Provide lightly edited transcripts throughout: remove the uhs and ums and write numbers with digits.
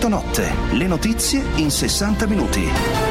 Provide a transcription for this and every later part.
Effetto Notte, le notizie in 60 minuti.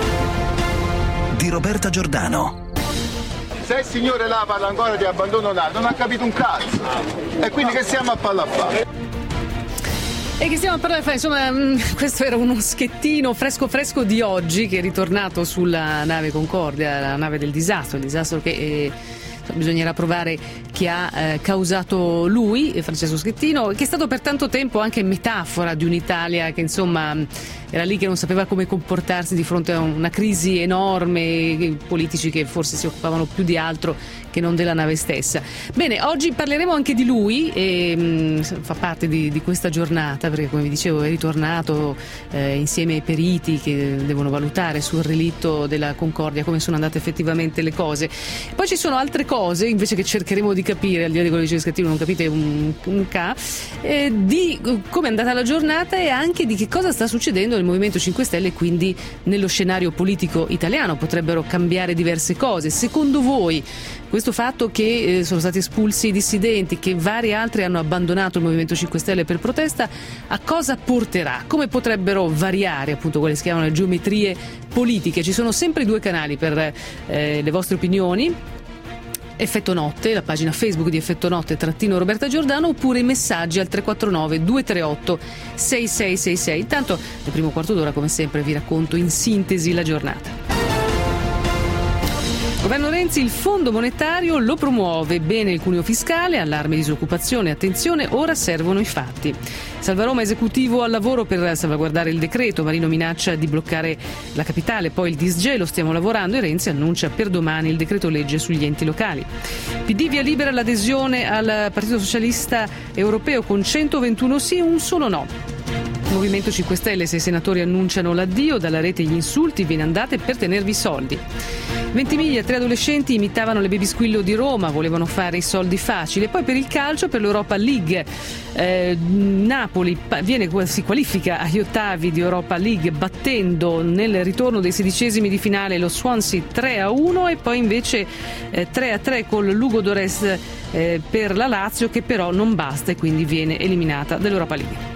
Di Roberta Giordano. Se il signore là parla ancora di abbandono là, non ha capito un cazzo. E quindi che stiamo a parlare a fare? E che stiamo a parlare? Insomma, questo era uno schettino fresco di oggi, che è ritornato sulla nave Concordia, la nave del disastro, il disastro che bisognerà provare chi ha causato lui, Francesco Schettino, che è stato per tanto tempo anche metafora di un'Italia che insomma era lì che non sapeva come comportarsi di fronte a una crisi enorme, politici che forse si occupavano più di altro che non della nave stessa. Bene, oggi parleremo anche di lui e fa parte di questa giornata, perché come vi dicevo è ritornato insieme ai periti che devono valutare sul relitto della Concordia come sono andate effettivamente le cose. Poi ci sono altre cose invece che cercheremo di capire, al di là di quello che dice Schettino non capite un K, di come è andata la giornata e anche di che cosa sta succedendo nel Movimento 5 Stelle e quindi nello scenario politico italiano. Potrebbero cambiare diverse cose. Secondo voi questo fatto che sono stati espulsi i dissidenti, che vari altri hanno abbandonato il Movimento 5 Stelle per protesta, a cosa porterà? Come potrebbero variare appunto quelle che si chiamano le geometrie politiche? Ci sono sempre due canali per le vostre opinioni. Effetto Notte, la pagina Facebook di Effetto Notte _ Roberta Giordano, oppure i messaggi al 349 238 6666. Intanto nel primo quarto d'ora come sempre vi racconto in sintesi la giornata. Governo Renzi, il Fondo Monetario lo promuove, bene il cuneo fiscale, allarme disoccupazione, attenzione, ora servono i fatti. Salvaroma esecutivo al lavoro per salvaguardare il decreto, Marino minaccia di bloccare la capitale, poi il disgelo, stiamo lavorando e Renzi annuncia per domani il decreto legge sugli enti locali. PD via libera l'adesione al Partito Socialista Europeo con 121 sì, un solo no. Movimento 5 Stelle, 6 senatori annunciano l'addio, dalla rete gli insulti, ve ne andate per tenervi i soldi. Ventimiglia, 3 adolescenti imitavano le baby squillo di Roma, volevano fare i soldi facili. E poi per il calcio, per l'Europa League, Napoli si qualifica agli ottavi di Europa League battendo nel ritorno dei 16esimi di finale lo Swansea 3-1 e poi invece 3-3 col Lugo Dores per la Lazio, che però non basta e quindi viene eliminata dall'Europa League.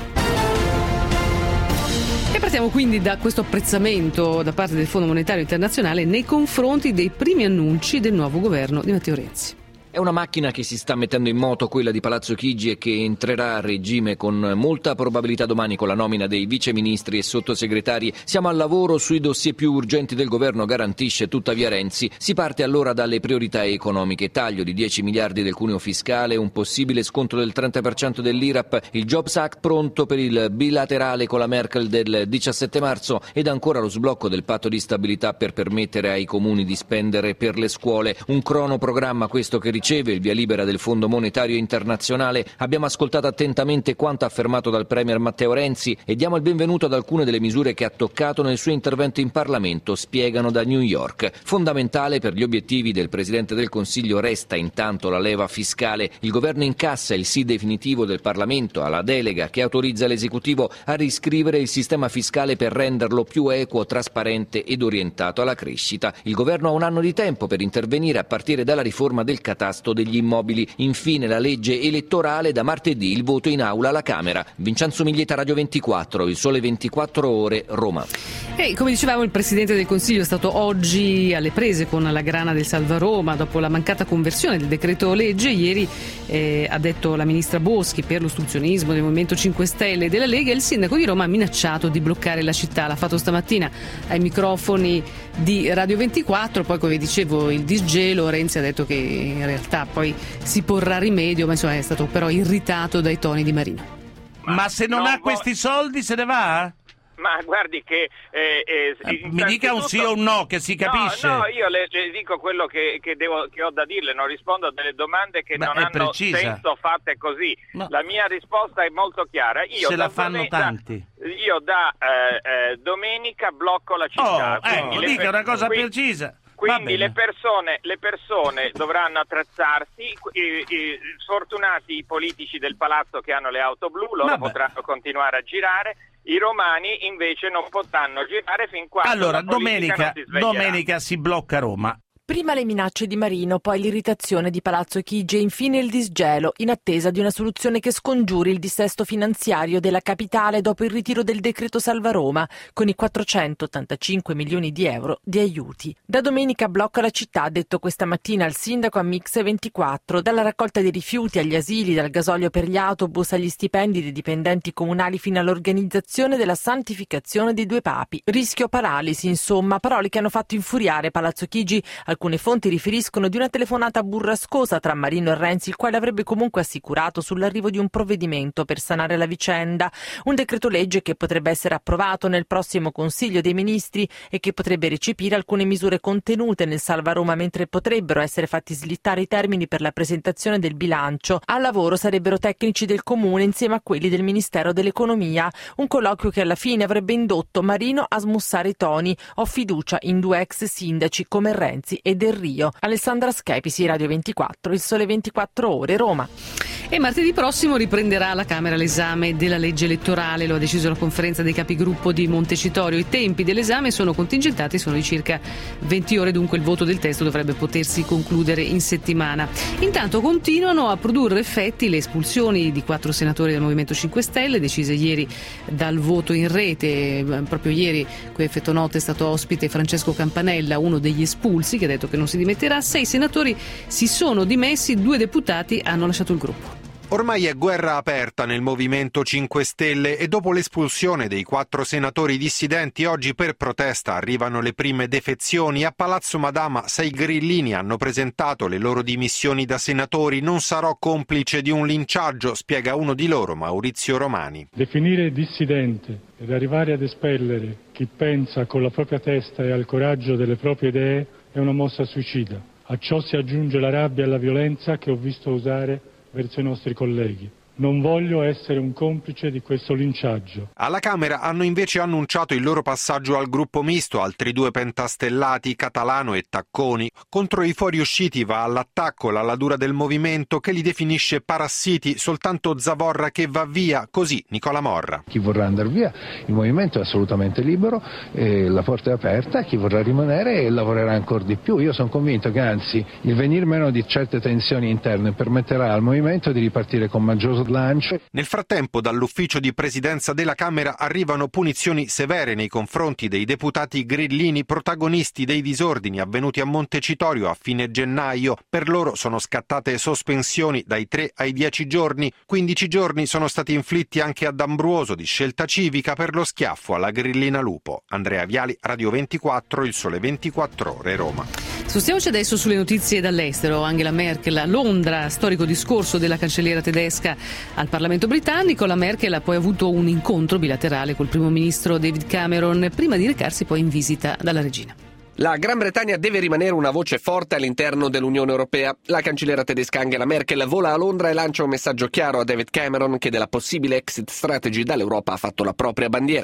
E partiamo quindi da questo apprezzamento da parte del Fondo Monetario Internazionale nei confronti dei primi annunci del nuovo governo di Matteo Renzi. È una macchina che si sta mettendo in moto, quella di Palazzo Chigi, e che entrerà a regime con molta probabilità domani con la nomina dei viceministri e sottosegretari. Siamo al lavoro sui dossier più urgenti del governo, garantisce tuttavia Renzi. Si parte allora dalle priorità economiche: taglio di 10 miliardi del cuneo fiscale, un possibile sconto del 30% dell'IRAP, il Jobs Act pronto per il bilaterale con la Merkel del 17 marzo ed ancora lo sblocco del patto di stabilità per permettere ai comuni di spendere per le scuole. Un cronoprogramma questo che riceve il via libera del Fondo Monetario Internazionale. Abbiamo ascoltato attentamente quanto affermato dal Premier Matteo Renzi e diamo il benvenuto ad alcune delle misure che ha toccato nel suo intervento in Parlamento, spiegano da New York. Fondamentale per gli obiettivi del Presidente del Consiglio resta intanto la leva fiscale. Il governo incassa il sì definitivo del Parlamento alla delega che autorizza l'esecutivo a riscrivere il sistema fiscale per renderlo più equo, trasparente ed orientato alla crescita. Il governo ha un anno di tempo per intervenire a partire dalla riforma del catasto degli immobili. Infine la legge elettorale, da martedì il voto in aula alla Camera. Vincenzo Miglieta, Radio 24, Il Sole 24 Ore, Roma. E come dicevamo, il Presidente del Consiglio è stato oggi alle prese con la grana del Salvaroma dopo la mancata conversione del decreto legge. Ieri ha detto la ministra Boschi, per l'ostruzionismo del Movimento 5 Stelle e della Lega, il sindaco di Roma ha minacciato di bloccare la città. L'ha fatto stamattina ai microfoni di Radio 24. Poi, come dicevo, il disgelo, Renzi ha detto che in realtà poi si porrà rimedio, ma insomma è stato però irritato dai toni di Marino. Ma se non ha questi soldi se ne va? Ma guardi che... mi dica un sì o un no, che si capisce. No, io le dico quello che ho da dirle, non rispondo a delle domande che non hanno senso fatte così. No. La mia risposta è molto chiara. Se la fanno tanti. Io da domenica blocco la città. Dica una cosa precisa. Quindi le persone dovranno attrezzarsi, sfortunati i politici del palazzo che hanno le auto blu, loro potranno continuare a girare, i romani invece non potranno girare fin quando allora, la politica non si sveglierà. domenica si blocca Roma. Prima le minacce di Marino, poi l'irritazione di Palazzo Chigi e infine il disgelo, in attesa di una soluzione che scongiuri il dissesto finanziario della capitale dopo il ritiro del decreto Salva Roma, con i 485 milioni di euro di aiuti. Da domenica blocca la città, ha detto questa mattina il sindaco a Mix24, dalla raccolta dei rifiuti agli asili, dal gasolio per gli autobus agli stipendi dei dipendenti comunali fino all'organizzazione della santificazione dei due papi. Rischio paralisi, insomma, parole che hanno fatto infuriare Palazzo Chigi. Alcune fonti riferiscono di una telefonata burrascosa tra Marino e Renzi, il quale avrebbe comunque assicurato sull'arrivo di un provvedimento per sanare la vicenda, un decreto legge che potrebbe essere approvato nel prossimo Consiglio dei Ministri e che potrebbe recepire alcune misure contenute nel Salva Roma, mentre potrebbero essere fatti slittare i termini per la presentazione del bilancio. Al lavoro sarebbero tecnici del Comune insieme a quelli del Ministero dell'Economia, un colloquio che alla fine avrebbe indotto Marino a smussare i toni. Ho fiducia in due ex sindaci come Renzi e Del Rio. Alessandra Schepisi, Radio 24, Il Sole 24 Ore, Roma. E martedì prossimo riprenderà alla Camera l'esame della legge elettorale, lo ha deciso la conferenza dei capigruppo di Montecitorio. I tempi dell'esame sono contingentati, sono di circa 20 ore, dunque il voto del testo dovrebbe potersi concludere in settimana. Intanto continuano a produrre effetti le espulsioni di 4 senatori del Movimento 5 Stelle, decise ieri dal voto in rete. Proprio ieri, qui a Effetto Notte, è stato ospite Francesco Campanella, uno degli espulsi, che ha detto che non si dimetterà. 6 senatori si sono dimessi, 2 deputati hanno lasciato il gruppo. Ormai è guerra aperta nel Movimento 5 Stelle e dopo l'espulsione dei 4 senatori dissidenti oggi per protesta arrivano le prime defezioni. A Palazzo Madama 6 grillini hanno presentato le loro dimissioni da senatori. Non sarò complice di un linciaggio, spiega uno di loro, Maurizio Romani. Definire dissidente ed arrivare ad espellere chi pensa con la propria testa e al coraggio delle proprie idee è una mossa suicida. A ciò si aggiunge la rabbia e la violenza che ho visto usare verso i nostri colleghi. Non voglio essere un complice di questo linciaggio. Alla Camera hanno invece annunciato il loro passaggio al gruppo misto, altri 2 pentastellati, Catalano e Tacconi. Contro i fuoriusciti va all'attacco la ladura del movimento che li definisce parassiti, soltanto Zavorra che va via, così Nicola Morra. Chi vorrà andare via, il movimento è assolutamente libero, la porta è aperta, chi vorrà rimanere lavorerà ancora di più. Io sono convinto che anzi il venir meno di certe tensioni interne permetterà al movimento di ripartire con maggior slancio. Nel frattempo dall'ufficio di presidenza della Camera arrivano punizioni severe nei confronti dei deputati grillini, protagonisti dei disordini avvenuti a Montecitorio a fine gennaio. Per loro sono scattate sospensioni dai 3 ai 10 giorni. 15 giorni sono stati inflitti anche ad Ambruoso di Scelta Civica per lo schiaffo alla grillina Lupo. Andrea Viali, Radio 24, Il Sole 24 Ore, Roma. Spostiamoci adesso sulle notizie dall'estero. Angela Merkel a Londra, storico discorso della cancelliera tedesca al Parlamento britannico. La Merkel ha poi avuto un incontro bilaterale col primo ministro David Cameron prima di recarsi poi in visita dalla regina. La Gran Bretagna deve rimanere una voce forte all'interno dell'Unione Europea. La cancelliera tedesca Angela Merkel vola a Londra e lancia un messaggio chiaro a David Cameron, che della possibile exit strategy dall'Europa ha fatto la propria bandiera.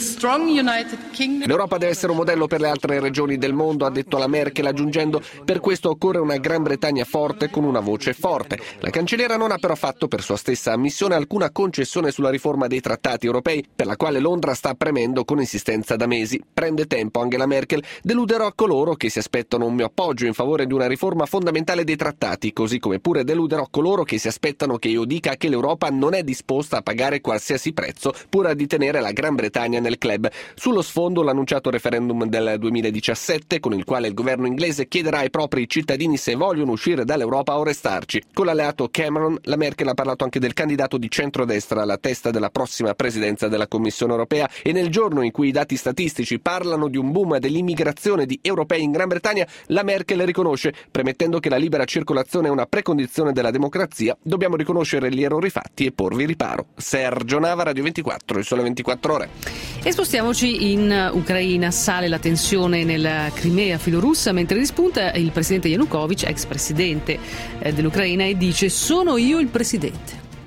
L'Europa deve essere un modello per le altre regioni del mondo, ha detto la Merkel, aggiungendo: per questo occorre una Gran Bretagna forte con una voce forte. La cancelliera non ha però fatto, per sua stessa ammissione, alcuna concessione sulla riforma dei trattati europei, per la quale Londra sta premendo con insistenza da mesi. Prende tempo Angela Merkel, deluderò a coloro che si aspettano un mio appoggio in favore di una riforma fondamentale dei trattati, così come pure deluderò coloro che si aspettano che io dica che l'Europa non è disposta a pagare qualsiasi prezzo pur di tenere la Gran Bretagna nel club. Sullo sfondo l'annunciato referendum del 2017, con il quale il governo inglese chiederà ai propri cittadini se vogliono uscire dall'Europa o restarci. Con l'alleato Cameron, la Merkel ha parlato anche del candidato di centrodestra alla testa della prossima presidenza della Commissione europea, e nel giorno in cui i dati statistici parlano di un boom dell'immigrazione di europei in Gran Bretagna, la Merkel riconosce, premettendo che la libera circolazione è una precondizione della democrazia. Dobbiamo riconoscere gli errori fatti e porvi riparo. Sergio Nava, Radio 24, Il Sole 24 Ore. E spostiamoci in Ucraina. Sale la tensione nella Crimea filorussa mentre rispunta il presidente Yanukovych, ex presidente dell'Ucraina, e dice: sono io il presidente.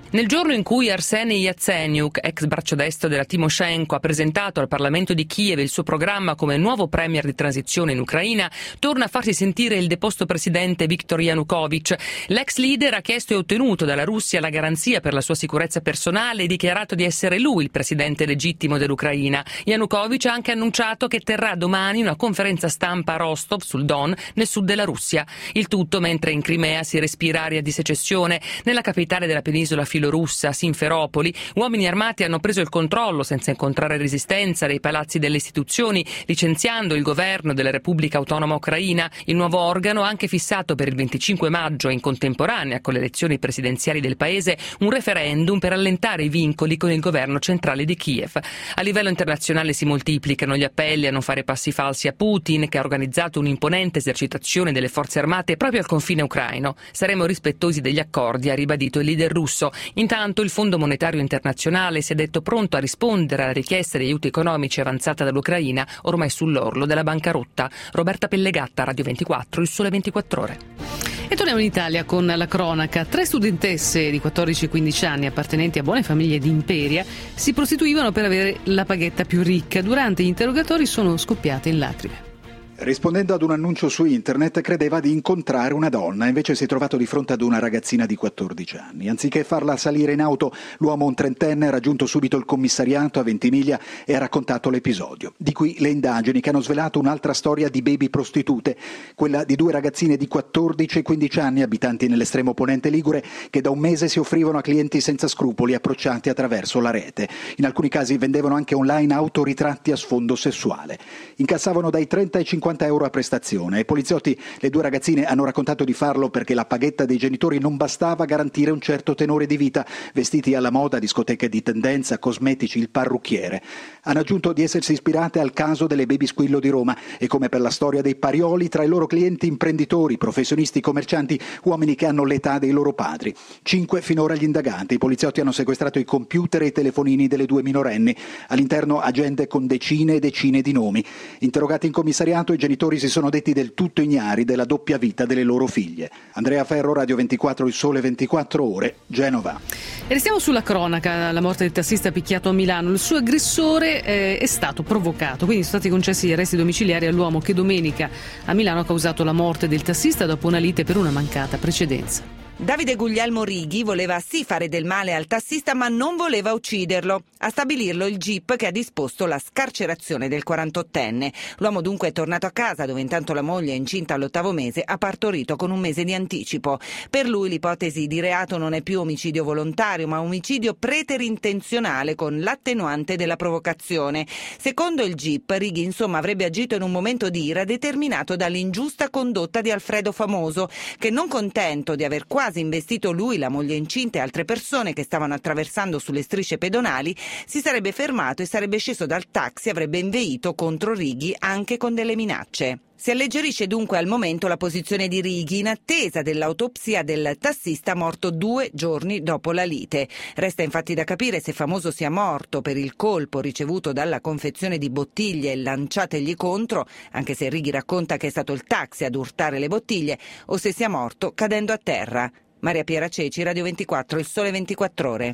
Nel giorno in cui Arseniy Yatsenyuk, ex braccio destro della Timoshenko, ha presentato al Parlamento di Kiev il suo programma come nuovo premier di transizione in Ucraina, torna a farsi sentire il deposto presidente Viktor Yanukovych. L'ex leader ha chiesto e ottenuto dalla Russia la garanzia per la sua sicurezza personale e dichiarato di essere lui il presidente legittimo dell'Ucraina. Yanukovych ha anche annunciato che terrà domani una conferenza stampa a Rostov, sul Don, nel sud della Russia. Il tutto mentre in Crimea si respira aria di secessione. Nella capitale della penisola filorussa, Simferopoli, uomini armati hanno preso il controllo, senza incontrare resistenza, dei palazzi delle istituzioni, licenziando il governo della Repubblica Autonoma Ucraina. Il nuovo organo ha anche fissato per il 25 maggio, in contemporanea con le elezioni presidenziali del paese, un referendum per allentare i vincoli con il governo centrale di Kiev. A livello internazionale si moltiplicano gli appelli a non fare passi falsi a Putin, che ha organizzato un'imponente esercitazione delle forze armate proprio al confine ucraino. Saremo rispettosi degli accordi, ha ribadito il leader russo. Intanto il Fondo Monetario Internazionale si è detto pronto a rispondere alla richiesta di aiuti economici avanzata dall'Ucraina, ormai sull'orlo della bancarotta. Roberta Pellegatta, Radio 24, Il Sole 24 Ore. E torniamo in Italia con la cronaca. 3 studentesse di 14 e 15 anni appartenenti a buone famiglie di Imperia si prostituivano per avere la paghetta più ricca. Durante gli interrogatori sono scoppiate in lacrime. Rispondendo ad un annuncio su internet credeva di incontrare una donna, invece si è trovato di fronte ad una ragazzina di 14 anni. Anziché farla salire in auto, l'uomo, un trentenne, ha raggiunto subito il commissariato a Ventimiglia e ha raccontato l'episodio. Di qui le indagini che hanno svelato un'altra storia di baby prostitute, quella di 2 ragazzine di 14 e 15 anni, abitanti nell'estremo ponente ligure, che da un mese si offrivano a clienti senza scrupoli approcciati attraverso la rete. In alcuni casi vendevano anche online autoritratti a sfondo sessuale. Incassavano dai 30 ai 50 euro a prestazione. Ai poliziotti le 2 ragazzine hanno raccontato di farlo perché la paghetta dei genitori non bastava a garantire un certo tenore di vita, vestiti alla moda, discoteche di tendenza, cosmetici, il parrucchiere. Hanno aggiunto di essersi ispirate al caso delle baby squillo di Roma e, come per la storia dei Parioli, tra i loro clienti imprenditori, professionisti, commercianti, uomini che hanno l'età dei loro padri. 5 finora gli indagati. I poliziotti hanno sequestrato i computer e i telefonini delle 2 minorenni. All'interno agende con decine e decine di nomi. Interrogati in commissariato, i genitori si sono detti del tutto ignari della doppia vita delle loro figlie. Andrea Ferro, Radio 24, Il Sole 24 Ore, Genova. E restiamo sulla cronaca, la morte del tassista picchiato a Milano. Il suo aggressore è stato provocato, quindi sono stati concessi gli arresti domiciliari all'uomo che domenica a Milano ha causato la morte del tassista dopo una lite per una mancata precedenza. Davide Guglielmo Righi voleva sì fare del male al tassista, ma non voleva ucciderlo. A stabilirlo il GIP che ha disposto la scarcerazione del 48enne. L'uomo dunque è tornato a casa, dove intanto la moglie, incinta all'8° mese, ha partorito con un mese di anticipo. Per lui l'ipotesi di reato non è più omicidio volontario, ma omicidio preterintenzionale con l'attenuante della provocazione. Secondo il GIP, Righi insomma avrebbe agito in un momento di ira determinato dall'ingiusta condotta di Alfredo Famoso, che, non contento di aver quasi investito lui, la moglie incinta e altre persone che stavano attraversando sulle strisce pedonali, si sarebbe fermato e sarebbe sceso dal taxi e avrebbe inveito contro Righi anche con delle minacce. Si alleggerisce dunque al momento la posizione di Righi in attesa dell'autopsia del tassista morto 2 giorni dopo la lite. Resta infatti da capire se Famoso sia morto per il colpo ricevuto dalla confezione di bottiglie lanciategli contro, anche se Righi racconta che è stato il taxi ad urtare le bottiglie, o se sia morto cadendo a terra. Maria Piera Ceci, Radio 24, Il Sole 24 Ore.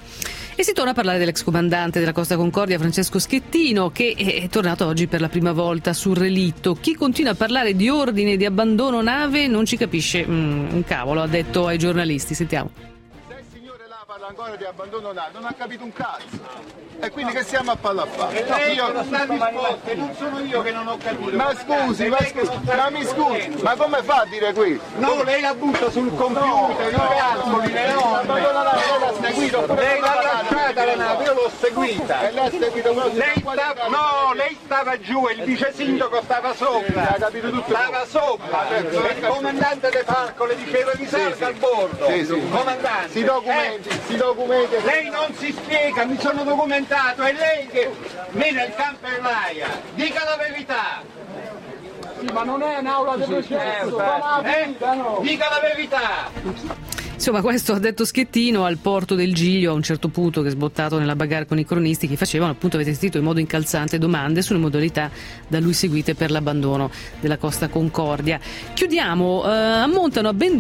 E si torna a parlare dell'ex comandante della Costa Concordia Francesco Schettino, che è tornato oggi per la prima volta sul relitto. Chi continua a parlare di ordine di abbandono nave non ci capisce un cavolo, ha detto ai giornalisti. Sentiamo. Se il signore là parla ancora di abbandono nave non ha capito un cazzo. E quindi che stiamo a parlare a fare? Non sono io che non ho capito. Ma scusi, mi scusi, ma come fa a dire qui? No, lei la butta sul computer, no, calcoli, le norme. Lei l'ha lasciata la nave, io l'ho seguita. E lei ha seguito lei stava giù e il vice sindaco stava sopra. Stava sopra. Il comandante De Falco le diceva di salga al bordo. Comandante. Si documenti. Lei non si spiega, mi sono documentato. È lei che mena il campo in l'aria, dica la verità. Sì, ma non è un'aula di processo, dica la verità. Insomma, questo ha detto Schettino al porto del Giglio a un certo punto, che è sbottato nella bagarre con i cronisti che facevano, appunto, avete sentito, in modo incalzante domande sulle modalità da lui seguite per l'abbandono della Costa Concordia. Chiudiamo, ammontano a ben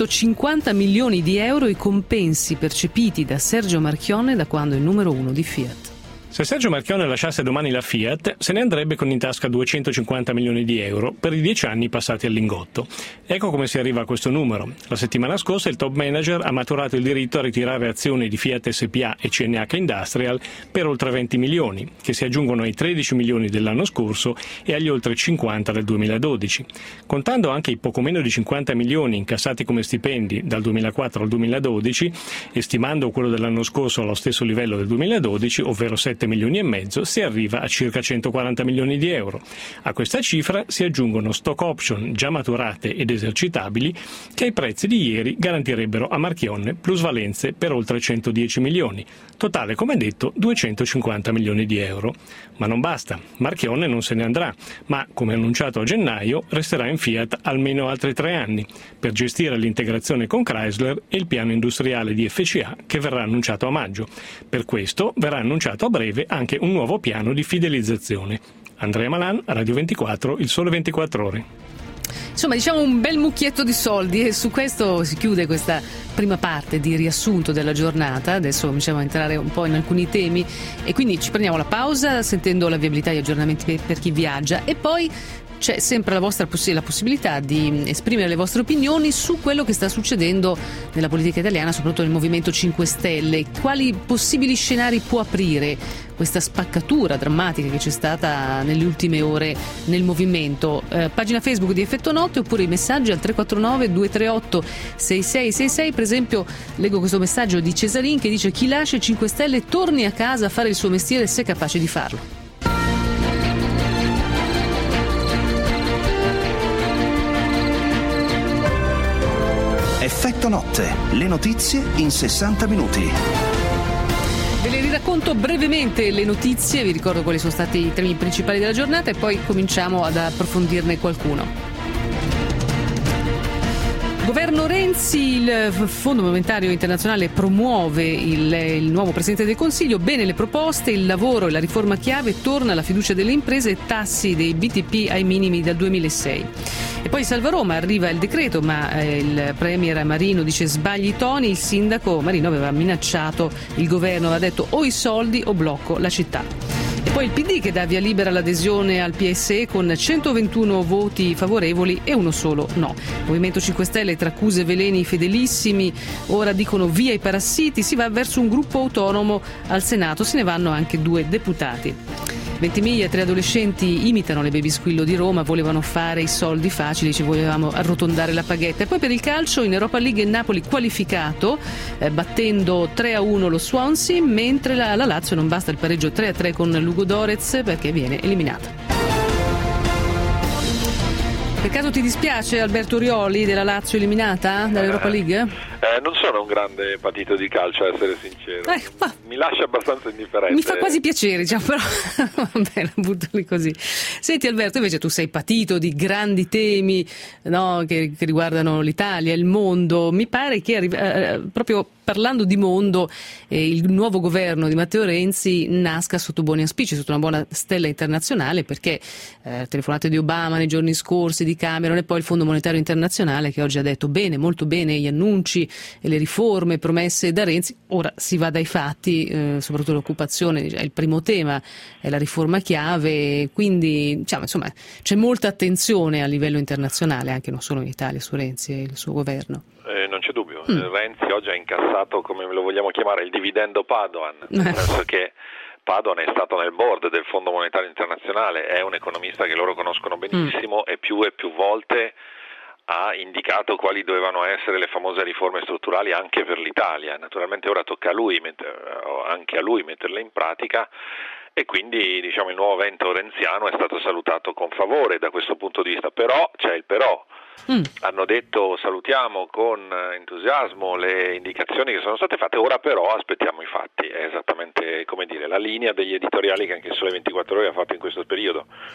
250 milioni di euro i compensi percepiti da Sergio Marchionne da quando è il numero 1 di Fiat. Se Sergio Marchionne lasciasse domani la Fiat, se ne andrebbe con in tasca 250 milioni di euro per i 10 anni passati al Lingotto. Ecco come si arriva a questo numero. La settimana scorsa il top manager ha maturato il diritto a ritirare azioni di Fiat SpA e CNH Industrial per oltre 20 milioni, che si aggiungono ai 13 milioni dell'anno scorso e agli oltre 50 del 2012. Contando anche i poco meno di 50 milioni incassati come stipendi dal 2004 al 2012 e stimando quello dell'anno scorso allo stesso livello del 2012, ovvero 7 milioni e mezzo, si arriva a circa 140 milioni di euro. A questa cifra si aggiungono stock option già maturate ed esercitabili che ai prezzi di ieri garantirebbero a Marchionne plusvalenze per oltre 110 milioni. Totale, come detto, 250 milioni di euro. Ma non basta. Marchionne non se ne andrà, ma, come annunciato a gennaio, resterà in Fiat almeno altri 3 anni per gestire l'integrazione con Chrysler e il piano industriale di FCA che verrà annunciato a maggio. Per questo verrà annunciato a breve anche un nuovo piano di fidelizzazione. Andrea Malan, Radio 24, Il Sole 24 Ore. Insomma, diciamo un bel mucchietto di soldi, e su questo si chiude questa prima parte di riassunto della giornata. Adesso cominciamo a entrare un po' in alcuni temi e quindi ci prendiamo la pausa sentendo la viabilità e gli aggiornamenti per chi viaggia, e poi c'è sempre la possibilità di esprimere le vostre opinioni su quello che sta succedendo nella politica italiana, soprattutto nel Movimento 5 Stelle. Quali possibili scenari può aprire questa spaccatura drammatica che c'è stata nelle ultime ore nel movimento? Pagina Facebook di Effetto Notte, oppure i messaggi al 349 238 6666. Per esempio leggo questo messaggio di Cesarin che dice: chi lascia i 5 Stelle torni a casa a fare il suo mestiere se è capace di farlo. Effetto Notte, le notizie in 60 minuti. Ve le riracconto brevemente le notizie, vi ricordo quali sono stati i temi principali della giornata e poi cominciamo ad approfondirne qualcuno. Governo Renzi, il Fondo Monetario Internazionale promuove il nuovo Presidente del Consiglio. Bene le proposte, il lavoro e la riforma chiave, torna la fiducia delle imprese e tassi dei BTP ai minimi dal 2006. E poi Salva Roma, arriva il decreto, ma il premier Marino dice sbagli i toni. Il sindaco Marino aveva minacciato il governo, aveva detto o i soldi o blocco la città. E poi il PD che dà via libera all'adesione al PSE con 121 voti favorevoli e uno solo no. Movimento 5 Stelle tra accuse, veleni, fedelissimi, ora dicono via i parassiti, si va verso un gruppo autonomo al Senato, se ne vanno anche 2 deputati. Ventimiglia, 3 adolescenti imitano le baby squillo di Roma, volevano fare i soldi facili, ci volevamo arrotondare la paghetta. E poi per il calcio in Europa League il Napoli qualificato, battendo 3-1 lo Swansea, mentre la Lazio non basta il pareggio 3-3 con Ludogorets perché viene eliminata. Per caso ti dispiace Alberto Orioli della Lazio eliminata dall'Europa League? Non sono un grande patito di calcio, a essere sincero. Mi lascia abbastanza indifferente. Mi fa quasi piacere, diciamo, però vabbè, la butto lì così. Senti Alberto, invece tu sei patito di grandi temi, no, che riguardano l'Italia, il mondo. Mi pare che proprio parlando di mondo, il nuovo governo di Matteo Renzi nasca sotto buoni auspici, sotto una buona stella internazionale, perché telefonate di Obama nei giorni scorsi, di Cameron, e poi il Fondo Monetario Internazionale che oggi ha detto bene, molto bene gli annunci e le riforme promesse da Renzi. Ora si va dai fatti, soprattutto l'occupazione è il primo tema, è la riforma chiave, quindi diciamo, insomma, c'è molta attenzione a livello internazionale, anche non solo in Italia, su Renzi e il suo governo. Non c'è dubbio, Renzi oggi ha incassato, come lo vogliamo chiamare, il dividendo Padoan, nel senso che Padoan è stato nel board del Fondo Monetario Internazionale, è un economista che loro conoscono benissimo e più volte ha indicato quali dovevano essere le famose riforme strutturali anche per l'Italia. Naturalmente ora tocca a lui anche a lui metterle in pratica, e quindi diciamo il nuovo vento renziano è stato salutato con favore da questo punto di vista. Però c'è il però. Hanno detto salutiamo con entusiasmo le indicazioni che sono state fatte, ora però aspettiamo i fatti. È esattamente, come dire, la linea degli editoriali che anche il Sole 24 Ore ha fatto in questo periodo.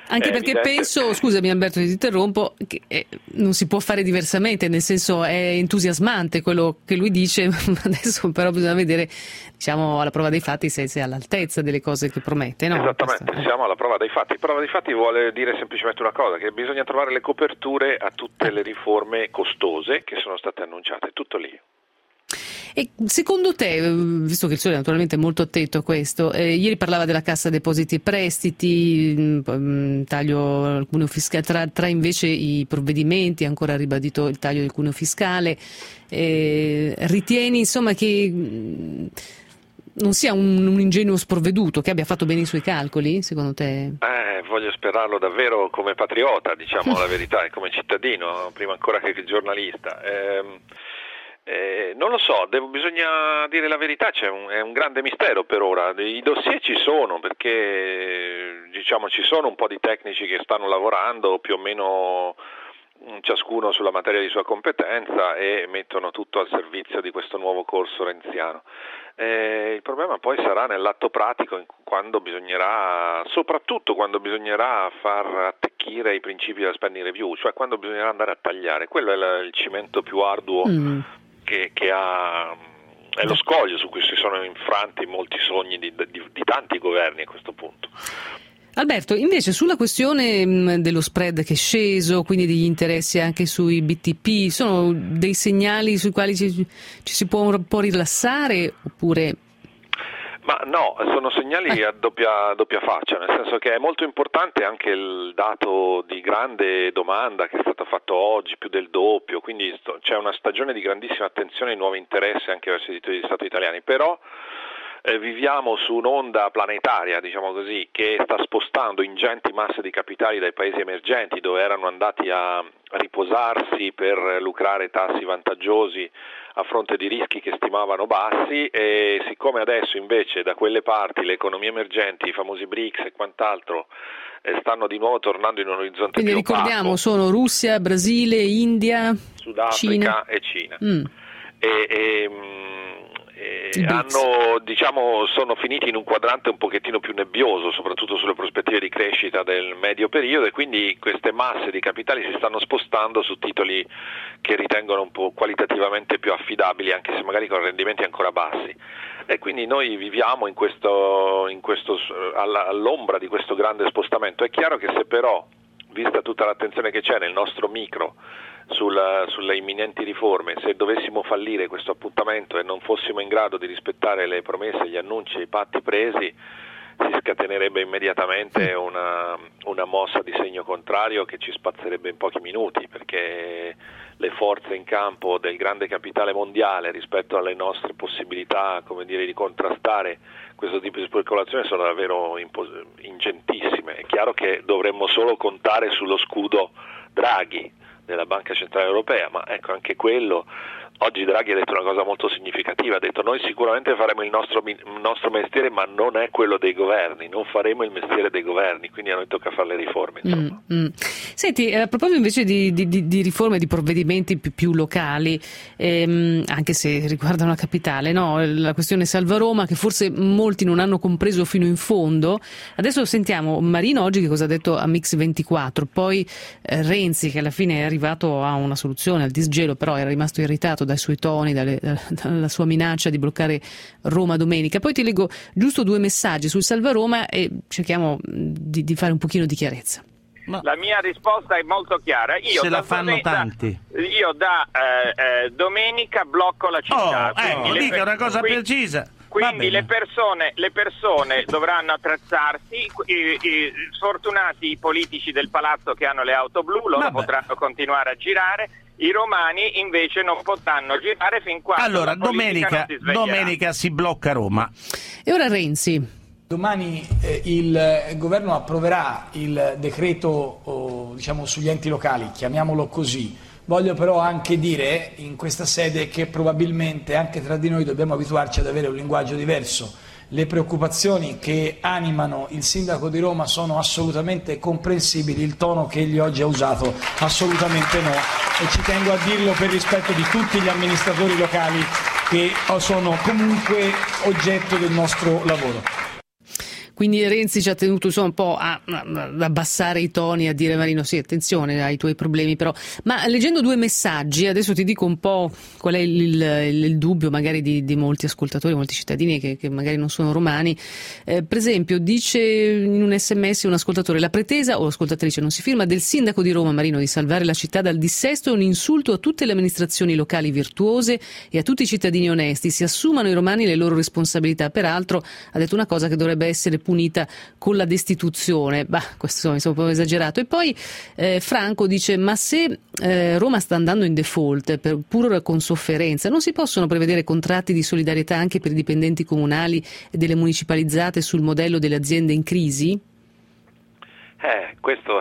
Anche perché penso, scusami Alberto ti interrompo, che non si può fare diversamente, nel senso è entusiasmante quello che lui dice, adesso però bisogna vedere, diciamo, alla prova dei fatti se è all'altezza delle cose che promette, no? Esattamente, siamo alla prova dei fatti. Prova dei fatti vuole dire semplicemente una cosa, che bisogna trovare le coperture a tutte le riforme costose che sono state annunciate, tutto lì. E secondo te, visto che il Sole naturalmente è molto attento a questo, ieri parlava della Cassa Depositi e Prestiti, taglio al cuneo fiscale, tra invece i provvedimenti, ancora ribadito il taglio del cuneo fiscale, ritieni insomma che non sia un ingenuo sprovveduto, che abbia fatto bene i suoi calcoli, secondo te? Voglio sperarlo davvero come patriota, diciamo la verità, e come cittadino, prima ancora che giornalista. Non lo so, bisogna dire la verità, è un grande mistero per ora. I dossier ci sono, perché diciamo ci sono un po' di tecnici che stanno lavorando più o meno ciascuno sulla materia di sua competenza e mettono tutto al servizio di questo nuovo corso renziano. Il problema poi sarà nell'atto pratico, soprattutto quando bisognerà far attecchire i principi della spending review, cioè quando bisognerà andare a tagliare. Quello è il cimento più arduo che è lo scoglio su cui si sono infranti molti sogni di tanti governi a questo punto. Alberto, invece sulla questione dello spread che è sceso, quindi degli interessi anche sui BTP, sono dei segnali sui quali ci si può un po' rilassare oppure... Ma no, sono segnali a doppia faccia, nel senso che è molto importante anche il dato di grande domanda che è stato fatto oggi, più del doppio, quindi c'è una stagione di grandissima attenzione e nuovi interessi anche verso i titoli di Stato italiani, però viviamo su un'onda planetaria, diciamo così, che sta spostando ingenti masse di capitali dai paesi emergenti dove erano andati a riposarsi per lucrare tassi vantaggiosi a fronte di rischi che stimavano bassi, e siccome adesso invece da quelle parti le economie emergenti, i famosi BRICS e quant'altro stanno di nuovo tornando in un orizzonte quindi più ricordiamo opaco. Sono Russia, Brasile, India, Sudafrica Cina. E Cina. Sono finiti in un quadrante un pochettino più nebbioso, soprattutto sulle prospettive di crescita del medio periodo, e quindi queste masse di capitali si stanno spostando su titoli che ritengono un po' qualitativamente più affidabili, anche se magari con rendimenti ancora bassi. E quindi noi viviamo all'ombra di questo grande spostamento. È chiaro che se però, vista tutta l'attenzione che c'è nel nostro micro sulle imminenti riforme, se dovessimo fallire questo appuntamento e non fossimo in grado di rispettare le promesse, gli annunci e i patti presi, si scatenerebbe immediatamente una mossa di segno contrario che ci spazzerebbe in pochi minuti, perché le forze in campo del grande capitale mondiale rispetto alle nostre possibilità, come dire, di contrastare questo tipo di speculazione sono davvero ingentissime. È chiaro che dovremmo solo contare sullo scudo Draghi della Banca Centrale Europea, ma ecco, anche quello, oggi Draghi ha detto una cosa molto significativa, ha detto noi sicuramente faremo il nostro mestiere, ma non è quello dei governi, non faremo il mestiere dei governi, quindi a noi tocca fare le riforme. Senti, a proposito invece di riforme, di provvedimenti più locali, anche se riguardano la capitale, no? La questione Salva Roma, che forse molti non hanno compreso fino in fondo. Adesso sentiamo Marino oggi che cosa ha detto a Mix24, poi Renzi che alla fine è arrivato a una soluzione al disgelo, però era rimasto irritato dai suoi toni, dalla sua minaccia di bloccare Roma domenica. Poi ti leggo giusto 2 messaggi sul Salva Roma e cerchiamo di fare un pochino di chiarezza. La mia risposta è molto chiara. Se la fanno tanti. Io da domenica blocco la città. Dica una cosa precisa. Quindi le persone dovranno attrezzarsi, i sfortunati politici del palazzo che hanno le auto blu potranno continuare a girare, i romani invece non potranno girare fin quando allora la politica non si sveglierà. domenica si blocca Roma. E ora Renzi. Domani il governo approverà il decreto sugli enti locali, chiamiamolo così. Voglio però anche dire in questa sede che probabilmente anche tra di noi dobbiamo abituarci ad avere un linguaggio diverso. Le preoccupazioni che animano il sindaco di Roma sono assolutamente comprensibili, il tono che egli oggi ha usato assolutamente no, e ci tengo a dirlo per rispetto di tutti gli amministratori locali che sono comunque oggetto del nostro lavoro. Quindi Renzi ci ha tenuto un po' ad abbassare i toni, a dire Marino sì, attenzione ai tuoi problemi però. Ma leggendo due messaggi, adesso ti dico un po' qual è il dubbio magari di molti ascoltatori, molti cittadini che magari non sono romani. Per esempio dice in un sms un ascoltatore: la pretesa o ascoltatrice non si firma del sindaco di Roma Marino di salvare la città dal dissesto è un insulto a tutte le amministrazioni locali virtuose e a tutti i cittadini onesti. Si assumano i romani le loro responsabilità. Peraltro ha detto una cosa che dovrebbe essere punita con la destituzione. Questo mi sembra un po' esagerato. E poi Franco dice: ma se Roma sta andando in default pur con sofferenza, non si possono prevedere contratti di solidarietà anche per i dipendenti comunali e delle municipalizzate sul modello delle aziende in crisi? Questo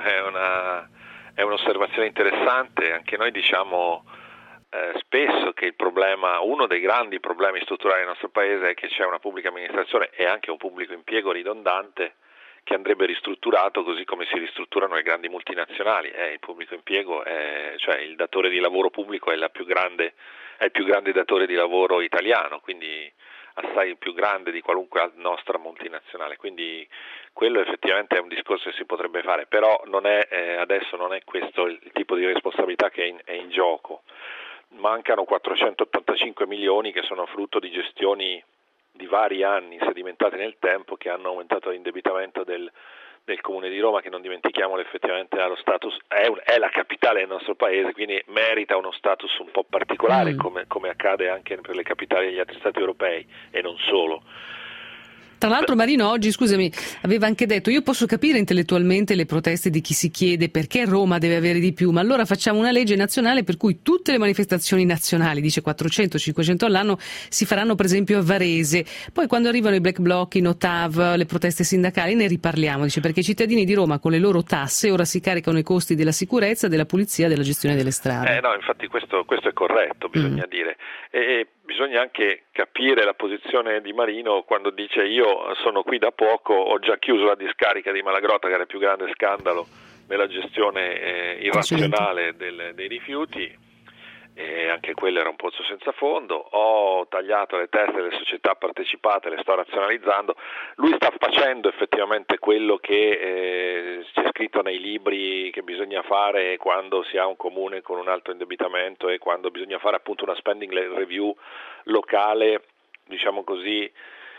è un'osservazione interessante. Anche noi diciamo spesso che uno dei grandi problemi strutturali del nostro paese è che c'è una pubblica amministrazione e anche un pubblico impiego ridondante che andrebbe ristrutturato così come si ristrutturano le grandi multinazionali. Il pubblico impiego, cioè il datore di lavoro pubblico è il più grande datore di lavoro italiano, quindi assai più grande di qualunque nostra multinazionale, quindi quello effettivamente è un discorso che si potrebbe fare, però adesso non è questo il tipo di responsabilità che è in gioco. Mancano 485 milioni che sono frutto di gestioni di vari anni sedimentate nel tempo che hanno aumentato l'indebitamento del Comune di Roma, che non dimentichiamolo effettivamente ha lo status, è la capitale del nostro paese, quindi merita uno status un po' particolare come accade anche per le capitali degli altri stati europei e non solo. Tra l'altro Marino oggi, scusami, aveva anche detto: io posso capire intellettualmente le proteste di chi si chiede perché Roma deve avere di più, ma allora facciamo una legge nazionale per cui tutte le manifestazioni nazionali, dice 400-500 all'anno, si faranno per esempio a Varese. Poi quando arrivano i black bloc, i no-TAV, le proteste sindacali, ne riparliamo, dice, perché i cittadini di Roma con le loro tasse ora si caricano i costi della sicurezza, della pulizia, della gestione delle strade. No, infatti questo è corretto, bisogna dire. E bisogna anche capire la posizione di Marino quando dice: io sono qui da poco, ho già chiuso la discarica di Malagrotta, che era il più grande scandalo nella gestione irrazionale dei rifiuti, e anche quello era un pozzo senza fondo. Ho tagliato le teste delle società partecipate, le sto razionalizzando. Lui sta facendo effettivamente quello che c'è scritto nei libri che bisogna fare quando si ha un comune con un alto indebitamento e quando bisogna fare appunto una spending review locale, diciamo così,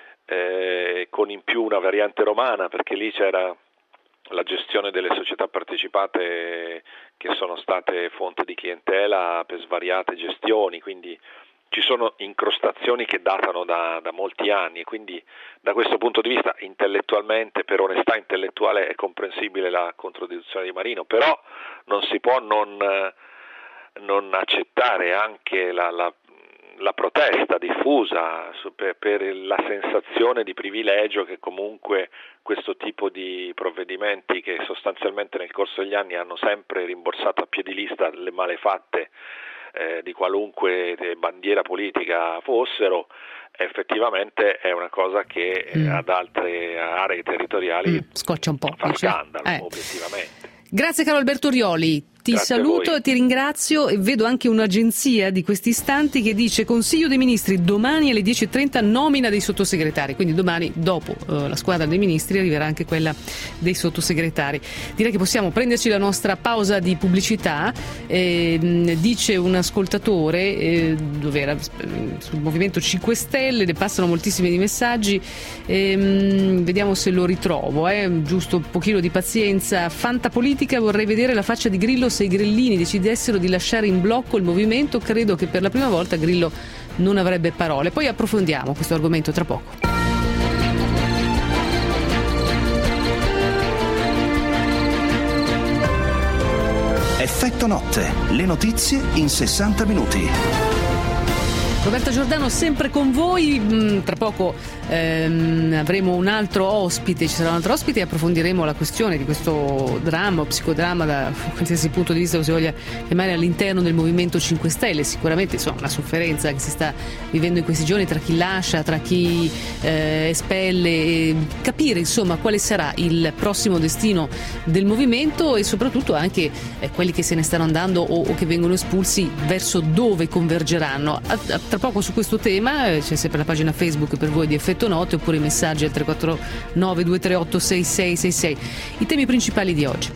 con in più una variante romana, perché lì c'era la gestione delle società partecipate che sono state fonte di clientela per svariate gestioni, quindi ci sono incrostazioni che datano da molti anni, e quindi da questo punto di vista intellettualmente, per onestà intellettuale, è comprensibile la contraddizione di Marino, però non si può non accettare anche la protesta diffusa per la sensazione di privilegio che comunque questo tipo di provvedimenti, che sostanzialmente nel corso degli anni hanno sempre rimborsato a piedi lista le malefatte di qualunque bandiera politica fossero, effettivamente è una cosa che ad altre aree territoriali scoccia un po', fa scandalo, obiettivamente. Grazie caro Alberto Rioli. Ti saluto e ti ringrazio, e vedo anche un'agenzia di questi istanti che dice: Consiglio dei Ministri domani alle 10.30 nomina dei sottosegretari, quindi domani dopo la squadra dei ministri arriverà anche quella dei sottosegretari. Direi che possiamo prenderci la nostra pausa di pubblicità. Dice un ascoltatore dov'era, sul Movimento 5 Stelle, ne passano moltissimi di messaggi, vediamo se lo ritrovo, giusto un pochino di pazienza. Fantapolitica, vorrei vedere la faccia di Grillo se i grillini decidessero di lasciare in blocco il movimento. Credo che per la prima volta Grillo non avrebbe parole. Poi approfondiamo questo argomento tra poco. Effetto notte, le notizie in 60 minuti. Roberta Giordano sempre con voi. Tra poco avremo un altro ospite, ci sarà un altro ospite, e approfondiremo la questione di questo dramma o psicodramma, da qualsiasi punto di vista lo si voglia chiamare, all'interno del Movimento 5 Stelle. Sicuramente insomma una sofferenza che si sta vivendo in questi giorni tra chi lascia, tra chi espelle, capire insomma quale sarà il prossimo destino del movimento, e soprattutto anche quelli che se ne stanno andando o che vengono espulsi verso dove convergeranno. tra poco su questo tema, c'è sempre la pagina Facebook per voi di Effetto Notte, oppure i messaggi al 349 238 6666. I temi principali di oggi.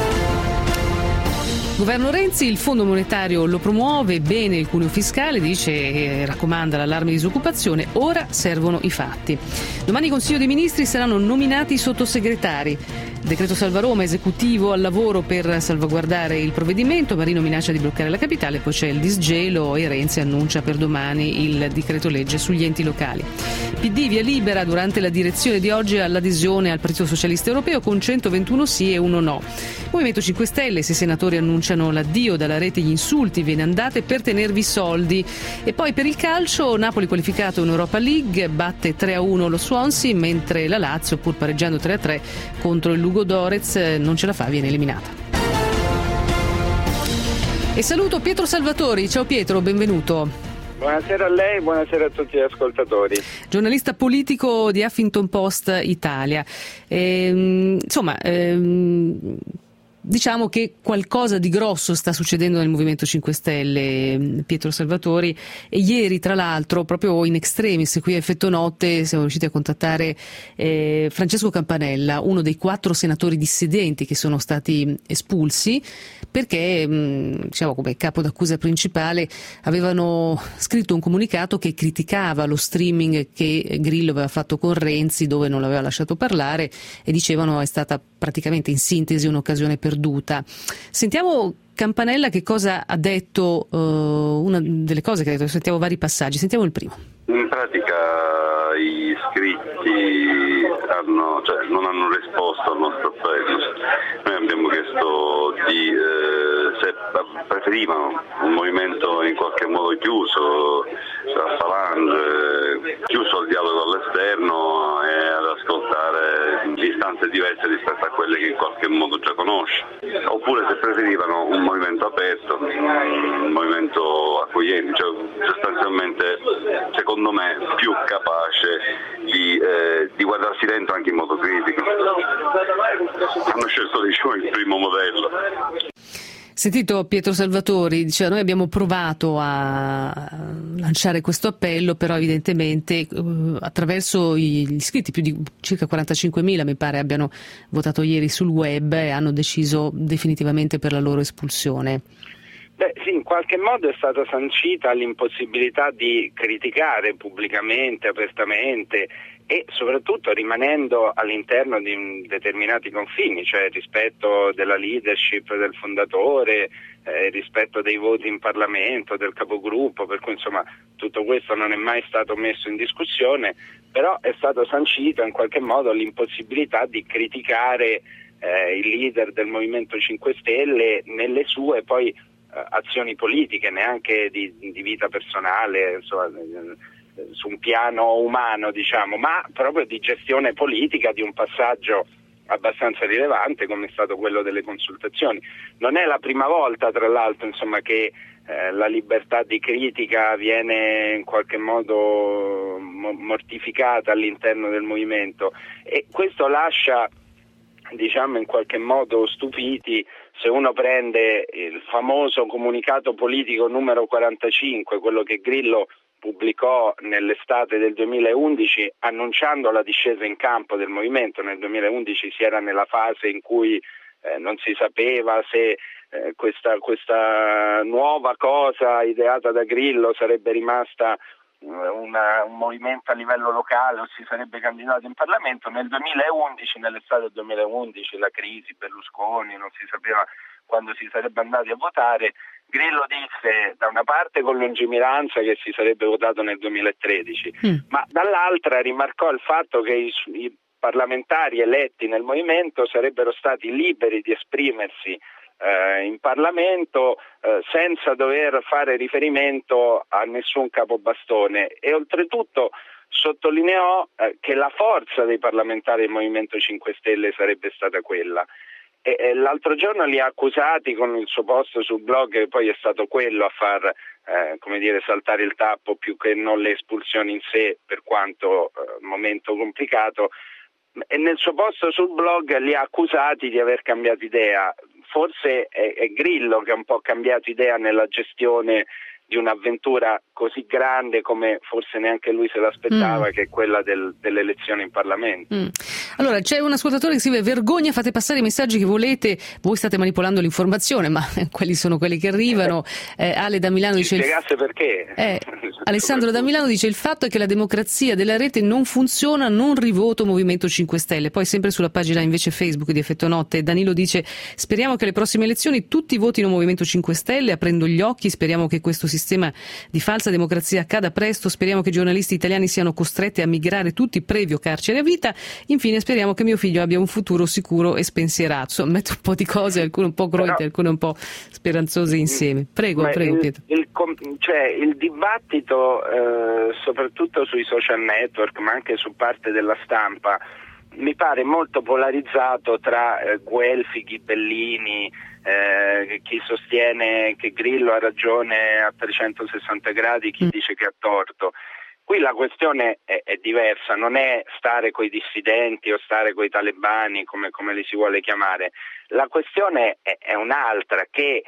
Governo Renzi, il Fondo Monetario lo promuove, bene il cuneo fiscale, dice, raccomanda l'allarme di disoccupazione, ora servono i fatti. Domani Consiglio dei Ministri saranno nominati i sottosegretari. Decreto Salvaroma, esecutivo al lavoro per salvaguardare il provvedimento, Marino minaccia di bloccare la capitale, poi c'è il disgelo e Renzi annuncia per domani il decreto legge sugli enti locali. PD via libera durante la direzione di oggi all'adesione al Partito Socialista Europeo con 121 sì e 1 no. Movimento 5 Stelle, se i senatori annunciano l'addio dalla rete gli insulti, ve ne andate per tenervi soldi. E poi per il calcio, Napoli qualificato in Europa League, batte 3-1 lo Swansea, mentre la Lazio, pur pareggiando 3-3 contro il Lugo Dorez, non ce la fa, viene eliminata. E saluto Pietro Salvatori. Ciao Pietro, benvenuto. Buonasera a lei, buonasera a tutti gli ascoltatori. Giornalista politico di Huffington Post Italia. Diciamo che qualcosa di grosso sta succedendo nel Movimento 5 Stelle, Pietro Salvatori, e ieri tra l'altro proprio in extremis qui a Effetto Notte siamo riusciti a contattare Francesco Campanella, uno dei 4 senatori dissidenti che sono stati espulsi perché diciamo come capo d'accusa principale avevano scritto un comunicato che criticava lo streaming che Grillo aveva fatto con Renzi, dove non l'aveva lasciato parlare, e dicevano è stata praticamente in sintesi un'occasione perduta. Sentiamo Campanella che cosa ha detto, una delle cose che ha detto, sentiamo vari passaggi, sentiamo il primo. In pratica gli iscritti non hanno risposto al nostro appello. Noi abbiamo chiesto se preferivano un movimento in qualche modo chiuso, la falange, chiuso al dialogo all'esterno e ad ascoltare istanze diverse rispetto a quelle che in qualche modo già conosce, oppure se preferivano un movimento aperto, un movimento accogliente, cioè sostanzialmente secondo me più capace di guardarsi dentro anche in modo critico. Hanno scelto il primo modello. Sentito Pietro Salvatori, diceva noi abbiamo provato a lanciare questo appello, però evidentemente attraverso gli iscritti, più di circa 45.000 mi pare abbiano votato ieri sul web e hanno deciso definitivamente per la loro espulsione. Beh sì, in qualche modo è stata sancita l'impossibilità di criticare pubblicamente, apertamente e soprattutto rimanendo all'interno di determinati confini, cioè rispetto della leadership del fondatore, rispetto dei voti in Parlamento, del capogruppo, per cui insomma tutto questo non è mai stato messo in discussione, però è stato sancito in qualche modo l'impossibilità di criticare il leader del Movimento 5 Stelle nelle sue poi azioni politiche, neanche di vita personale, insomma, su un piano umano diciamo, ma proprio di gestione politica di un passaggio abbastanza rilevante come è stato quello delle consultazioni. Non è la prima volta tra l'altro insomma che la libertà di critica viene in qualche modo mortificata all'interno del movimento e questo lascia diciamo in qualche modo stupiti se uno prende il famoso comunicato politico numero 45, quello che Grillo pubblicò nell'estate del 2011 annunciando la discesa in campo del movimento. Nel 2011 si era nella fase in cui non si sapeva se questa nuova cosa ideata da Grillo sarebbe rimasta un movimento a livello locale o si sarebbe candidato in Parlamento. Nel 2011, nell'estate del 2011, la crisi Berlusconi, non si sapeva quando si sarebbe andati a votare, Grillo disse da una parte con lungimiranza che si sarebbe votato nel 2013, ma dall'altra rimarcò il fatto che i parlamentari eletti nel movimento sarebbero stati liberi di esprimersi in Parlamento senza dover fare riferimento a nessun capobastone e oltretutto sottolineò che la forza dei parlamentari del Movimento 5 Stelle sarebbe stata quella. E l'altro giorno li ha accusati con il suo post sul blog, che poi è stato quello a far saltare il tappo più che non le espulsioni in sé, per quanto momento complicato, e nel suo post sul blog li ha accusati di aver cambiato idea. Forse è Grillo che ha un po' cambiato idea nella gestione di un'avventura così grande come forse neanche lui se l'aspettava, che è quella delle elezioni in Parlamento. Allora, c'è un ascoltatore che scrive: vergogna, fate passare i messaggi che volete, voi state manipolando l'informazione, ma quelli sono quelli che arrivano. Ale da Milano dice: spiegasse perché. Alessandro da Milano dice: il fatto è che la democrazia della rete non funziona, non rivoto Movimento 5 Stelle. Poi sempre sulla pagina invece Facebook di Effetto Notte, Danilo dice: speriamo che alle prossime elezioni tutti votino Movimento 5 Stelle, aprendo gli occhi, speriamo che questo sistema di falsa democrazia cada presto, speriamo che i giornalisti italiani siano costretti a migrare tutti previo carcere a vita, infine speriamo che mio figlio abbia un futuro sicuro e spensierato. Insomma, metto un po' di cose, alcune un po' grointe, alcune un po' speranzose insieme. Prego Pietro. Il dibattito soprattutto sui social network, ma anche su parte della stampa, mi pare molto polarizzato tra guelfi, ghibellini, chi sostiene che Grillo ha ragione a 360 gradi, chi dice che ha torto. Qui la questione è diversa, non è stare coi dissidenti o stare coi talebani, come li si vuole chiamare. La questione è un'altra, che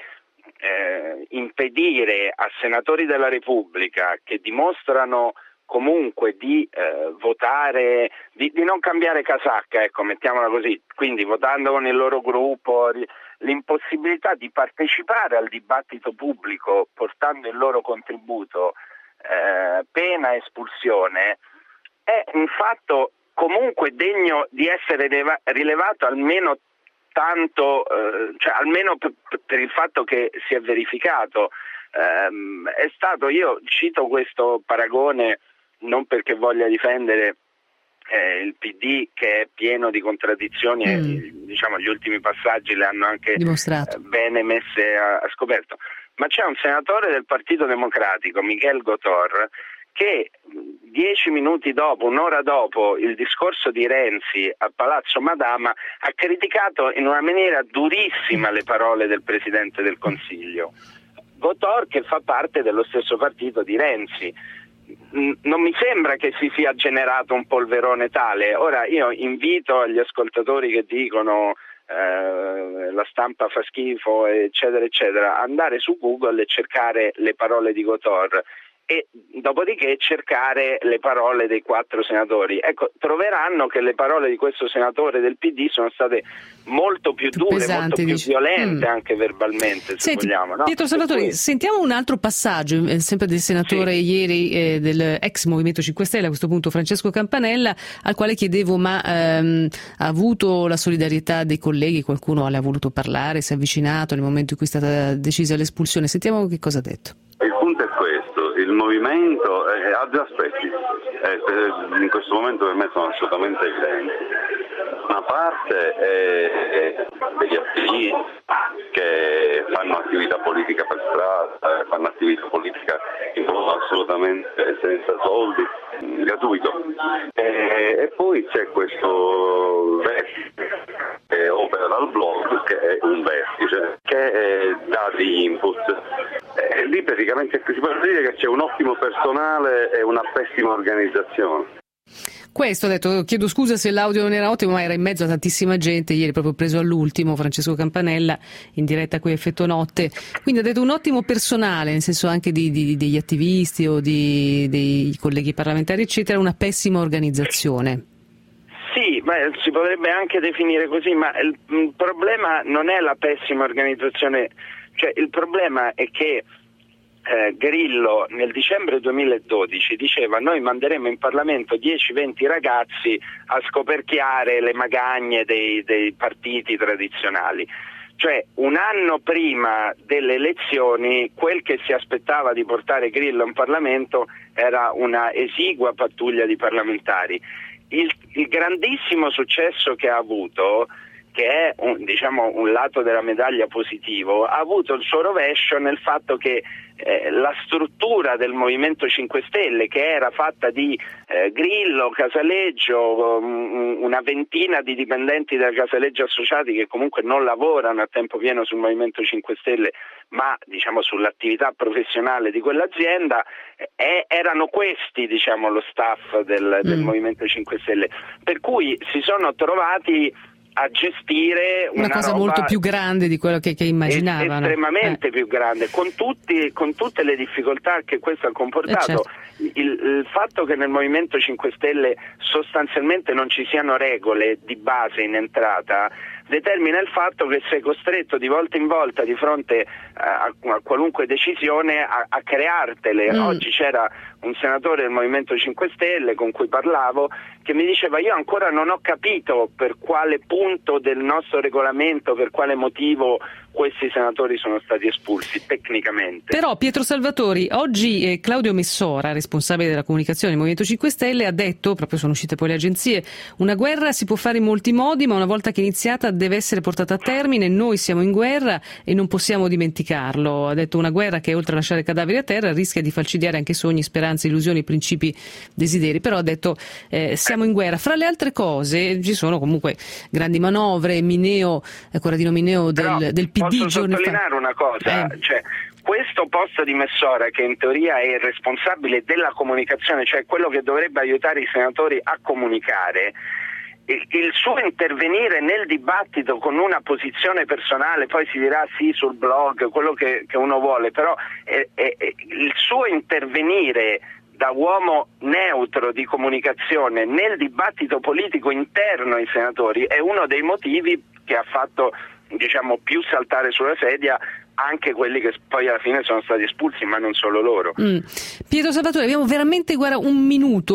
impedire a senatori della Repubblica che dimostrano comunque di votare, di non cambiare casacca, ecco, mettiamola così, quindi votando con il loro gruppo, l'impossibilità di partecipare al dibattito pubblico portando il loro contributo, pena espulsione, è un fatto comunque degno di essere rilevato almeno tanto, almeno per il fatto che si è verificato. È stato, io cito questo paragone non perché voglia difendere il PD, che è pieno di contraddizioni e diciamo gli ultimi passaggi le hanno anche bene messe a scoperto, ma c'è un senatore del Partito Democratico, Michel Gotor, che 10 minuti dopo, un'ora dopo il discorso di Renzi a Palazzo Madama, ha criticato in una maniera durissima le parole del Presidente del Consiglio. Gotor, che fa parte dello stesso partito di Renzi. Non mi sembra che si sia generato un polverone tale. Ora io invito agli ascoltatori che dicono la stampa fa schifo, eccetera eccetera, andare su Google e cercare le parole di Gotor e dopodiché cercare le parole dei 4 senatori. Ecco, troveranno che le parole di questo senatore del PD sono state molto più dure, pesanti, molto più violente anche verbalmente, se vogliamo. No? Pietro Salvatori, sentiamo un altro passaggio, sempre del senatore ieri del ex Movimento 5 Stelle, a questo punto Francesco Campanella, al quale chiedevo ma ha avuto la solidarietà dei colleghi, qualcuno le ha voluto parlare, si è avvicinato nel momento in cui è stata decisa l'espulsione. Sentiamo che cosa ha detto. Il punto è questo, il movimento ha due aspetti, in questo momento per me sono assolutamente evidenti. Una parte è degli attivisti che fanno attività politica per strada, fanno attività politica in modo assolutamente senza soldi, gratuito. E poi c'è questo vertice che opera dal blog, che è un vertice, che dà degli input. Lì praticamente si può dire che c'è un ottimo personale e una pessima organizzazione. Questo, ho detto, chiedo scusa se l'audio non era ottimo, ma era in mezzo a tantissima gente, ieri proprio preso all'ultimo, Francesco Campanella, in diretta qui a Effetto Notte, quindi ha detto un ottimo personale, nel senso anche degli attivisti o dei colleghi parlamentari, eccetera, una pessima organizzazione. Sì, si potrebbe anche definire così, ma il problema non è la pessima organizzazione, cioè il problema è che Grillo nel dicembre 2012 diceva: noi manderemo in Parlamento 10-20 ragazzi a scoperchiare le magagne dei partiti tradizionali. Cioè un anno prima delle elezioni quel che si aspettava di portare Grillo in Parlamento era una esigua pattuglia di parlamentari. Il grandissimo successo che ha avuto, che è un lato della medaglia positivo, ha avuto il suo rovescio nel fatto che la struttura del Movimento 5 Stelle, che era fatta di Grillo, Casaleggio, una ventina di dipendenti della Casaleggio associati che comunque non lavorano a tempo pieno sul Movimento 5 Stelle ma sull'attività professionale di quell'azienda, erano questi lo staff del Movimento 5 Stelle, per cui si sono trovati a gestire una cosa roba molto più grande di quello che immaginavano. Estremamente più grande, con tutte le difficoltà che questo ha comportato. Certo. Il fatto che nel Movimento 5 Stelle sostanzialmente non ci siano regole di base in entrata determina il fatto che sei costretto di volta in volta di fronte a qualunque decisione a creartele. Oggi c'era un senatore del Movimento 5 Stelle con cui parlavo che mi diceva: io ancora non ho capito per quale punto del nostro regolamento, per quale motivo questi senatori sono stati espulsi tecnicamente. Però Pietro Salvatori, oggi Claudio Messora, responsabile della comunicazione del Movimento 5 Stelle, ha detto, proprio sono uscite poi le agenzie, una guerra si può fare in molti modi, ma una volta che è iniziata deve essere portata a termine, noi siamo in guerra e non possiamo dimenticarlo. Ha detto una guerra che oltre a lasciare cadaveri a terra rischia di falcidiare anche sogni, speranze, illusioni, principi, desideri, però ha detto siamo in guerra. Fra le altre cose ci sono comunque grandi manovre, Corradino Mineo del PD. Posso sottolineare una cosa, cioè questo posto di Messora, che in teoria è il responsabile della comunicazione, cioè quello che dovrebbe aiutare i senatori a comunicare, il suo intervenire nel dibattito con una posizione personale, poi si dirà sì sul blog, quello che uno vuole, però il suo intervenire da uomo neutro di comunicazione nel dibattito politico interno ai senatori è uno dei motivi che ha fatto, diciamo, più saltare sulla sedia anche quelli che poi alla fine sono stati espulsi, ma non solo loro. Pietro Salvatore, abbiamo veramente un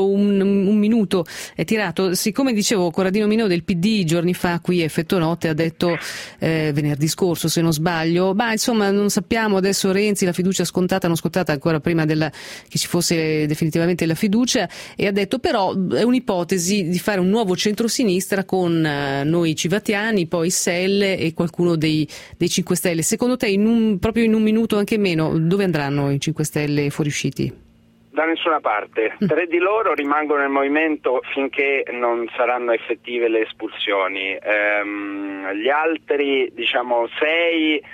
minuto è tirato. Siccome dicevo, Corradino Mineo del PD giorni fa qui a Effetto Notte ha detto venerdì scorso se non sbaglio, insomma non sappiamo adesso Renzi la fiducia scontata non scontata ancora prima che ci fosse definitivamente la fiducia, e ha detto però è un'ipotesi di fare un nuovo centrosinistra con noi civatiani, poi SEL e qualcuno dei 5 Stelle. Secondo te proprio in un minuto, anche meno, dove andranno i 5 Stelle fuoriusciti? Da nessuna parte. 3 di loro rimangono nel movimento finché non saranno effettive le espulsioni. Gli altri, 6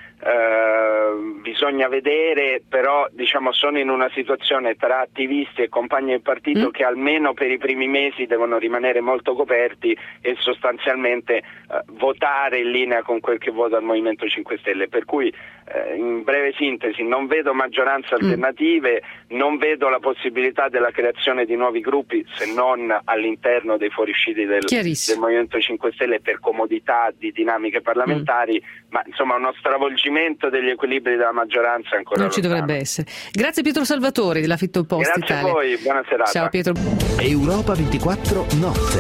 bisogna vedere, però sono in una situazione tra attivisti e compagni del partito che almeno per i primi mesi devono rimanere molto coperti e sostanzialmente votare in linea con quel che vota il Movimento 5 Stelle, per cui in breve sintesi non vedo maggioranze alternative, non vedo la possibilità della creazione di nuovi gruppi se non all'interno dei fuoriusciti del Movimento 5 Stelle per comodità di dinamiche parlamentari, ma insomma uno stravolgimento degli equilibri della maggioranza ancora non ci dovrebbe essere. Grazie Pietro Salvatori della Fitto Post Grazie Italia. a voi, buona serata. Ciao Pietro. Europa 24 notte.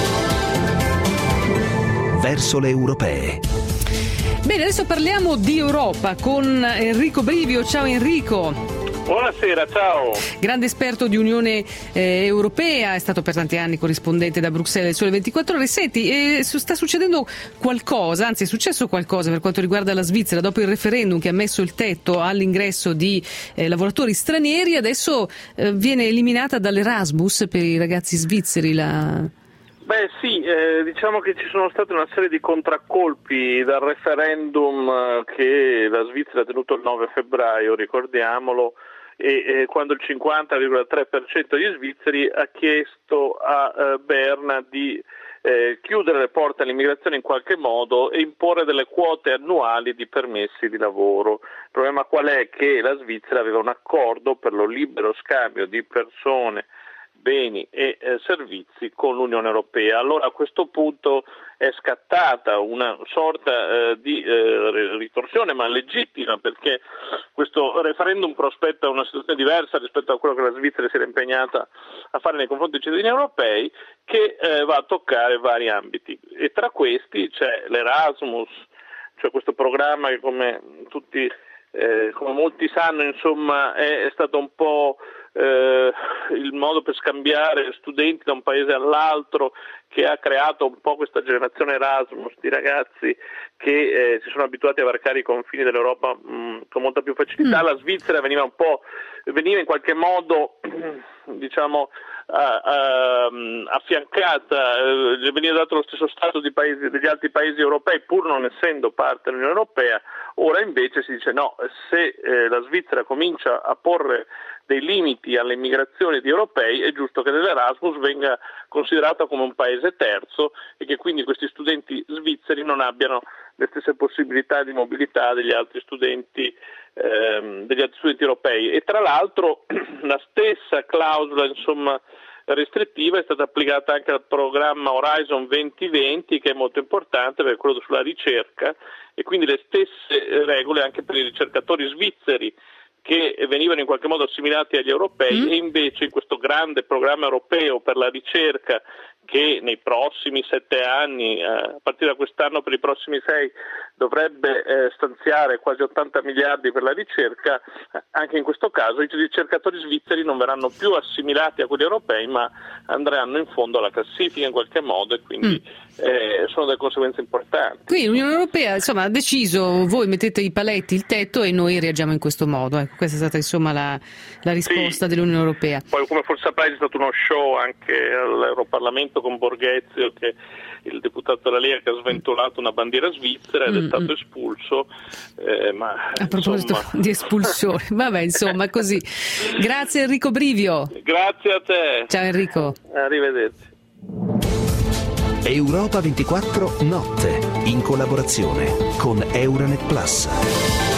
Verso le europee. Bene, adesso parliamo di Europa con Enrico Brivio. Ciao Enrico. Buonasera, ciao. Grande esperto di Unione Europea, è stato per tanti anni corrispondente da Bruxelles Sole 24 Ore. Senti, sta succedendo qualcosa, anzi è successo qualcosa per quanto riguarda la Svizzera dopo il referendum che ha messo il tetto all'ingresso di lavoratori stranieri. Adesso viene eliminata dall'Erasmus per i ragazzi svizzeri Beh sì, diciamo che ci sono state una serie di contraccolpi dal referendum che la Svizzera ha tenuto il 9 febbraio, ricordiamolo, e quando il 50,3% degli svizzeri ha chiesto a Berna di chiudere le porte all'immigrazione in qualche modo e imporre delle quote annuali di permessi di lavoro. Il problema qual è? Che la Svizzera aveva un accordo per lo libero scambio di persone, beni e servizi con l'Unione Europea. Allora a questo punto è scattata una sorta di ritorsione, ma legittima, perché questo referendum prospetta una situazione diversa rispetto a quello che la Svizzera si era impegnata a fare nei confronti dei cittadini europei, che va a toccare vari ambiti, e tra questi c'è l'Erasmus, cioè questo programma che come molti sanno, insomma, è stato un po' il modo per scambiare studenti da un paese all'altro, che ha creato un po' questa generazione Erasmus di ragazzi che si sono abituati a varcare i confini dell'Europa con molta più facilità. La Svizzera veniva in qualche modo diciamo affiancata, veniva dato lo stesso status degli altri paesi europei pur non essendo parte dell'Unione Europea. Ora invece si dice no, se la Svizzera comincia a porre dei limiti alle migrazioni di europei, è giusto che nell'Erasmus venga considerato come un paese terzo e che quindi questi studenti svizzeri non abbiano le stesse possibilità di mobilità degli altri studenti europei. E tra l'altro la stessa clausola, insomma, restrittiva è stata applicata anche al programma Horizon 2020, che è molto importante perché è quello sulla ricerca, e quindi le stesse regole anche per i ricercatori svizzeri che venivano in qualche modo assimilati agli europei, e invece in questo grande programma europeo per la ricerca che nei prossimi 7 anni, a partire da quest'anno per i prossimi 6, dovrebbe stanziare quasi 80 miliardi per la ricerca, anche in questo caso i ricercatori svizzeri non verranno più assimilati a quelli europei, ma andranno in fondo alla classifica in qualche modo, e quindi sono delle conseguenze importanti. Qui l'Unione Europea, insomma, ha deciso: voi mettete i paletti, il tetto, e noi reagiamo in questo modo. Ecco, questa è stata insomma la risposta dell'Unione Europea. Poi, come forse saprai, è stato uno show anche all'Europarlamento con Borghezio, che il deputato della Lega, che ha sventolato una bandiera svizzera ed è stato espulso. Ma a proposito di espulsione, vabbè, insomma, così. Grazie Enrico Brivio. Grazie a te. Ciao Enrico. Arrivederci. Europa 24 Notte, in collaborazione con Euranet Plus.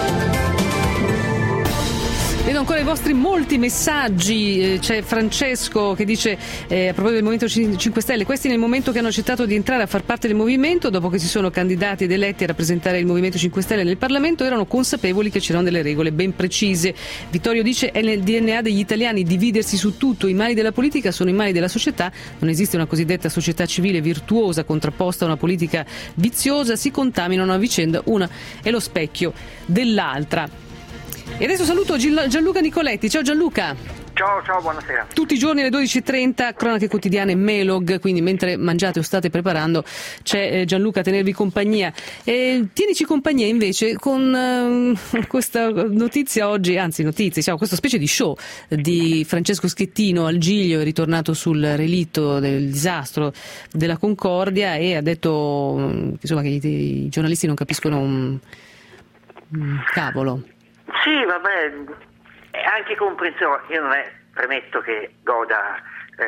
Vedo ancora i vostri molti messaggi. C'è Francesco che dice a proposito del Movimento 5 Stelle: questi nel momento che hanno accettato di entrare a far parte del movimento, dopo che si sono candidati ed eletti a rappresentare il Movimento 5 Stelle nel Parlamento, erano consapevoli che c'erano delle regole ben precise. Vittorio dice: è nel DNA degli italiani dividersi su tutto, i mali della politica sono i mali della società, non esiste una cosiddetta società civile virtuosa contrapposta a una politica viziosa, si contaminano a vicenda, una è lo specchio dell'altra. E adesso saluto Gianluca Nicoletti. Ciao Gianluca. Ciao, buonasera. Tutti i giorni alle 12.30, cronache quotidiane Melog, quindi mentre mangiate o state preparando c'è Gianluca a tenervi compagnia. Tienici compagnia invece con questa notizia oggi, questa specie di show di Francesco Schettino al Giglio, è ritornato sul relitto del disastro della Concordia e ha detto insomma che i giornalisti non capiscono un cavolo. Sì, vabbè, è anche comprensione. Io non premetto che goda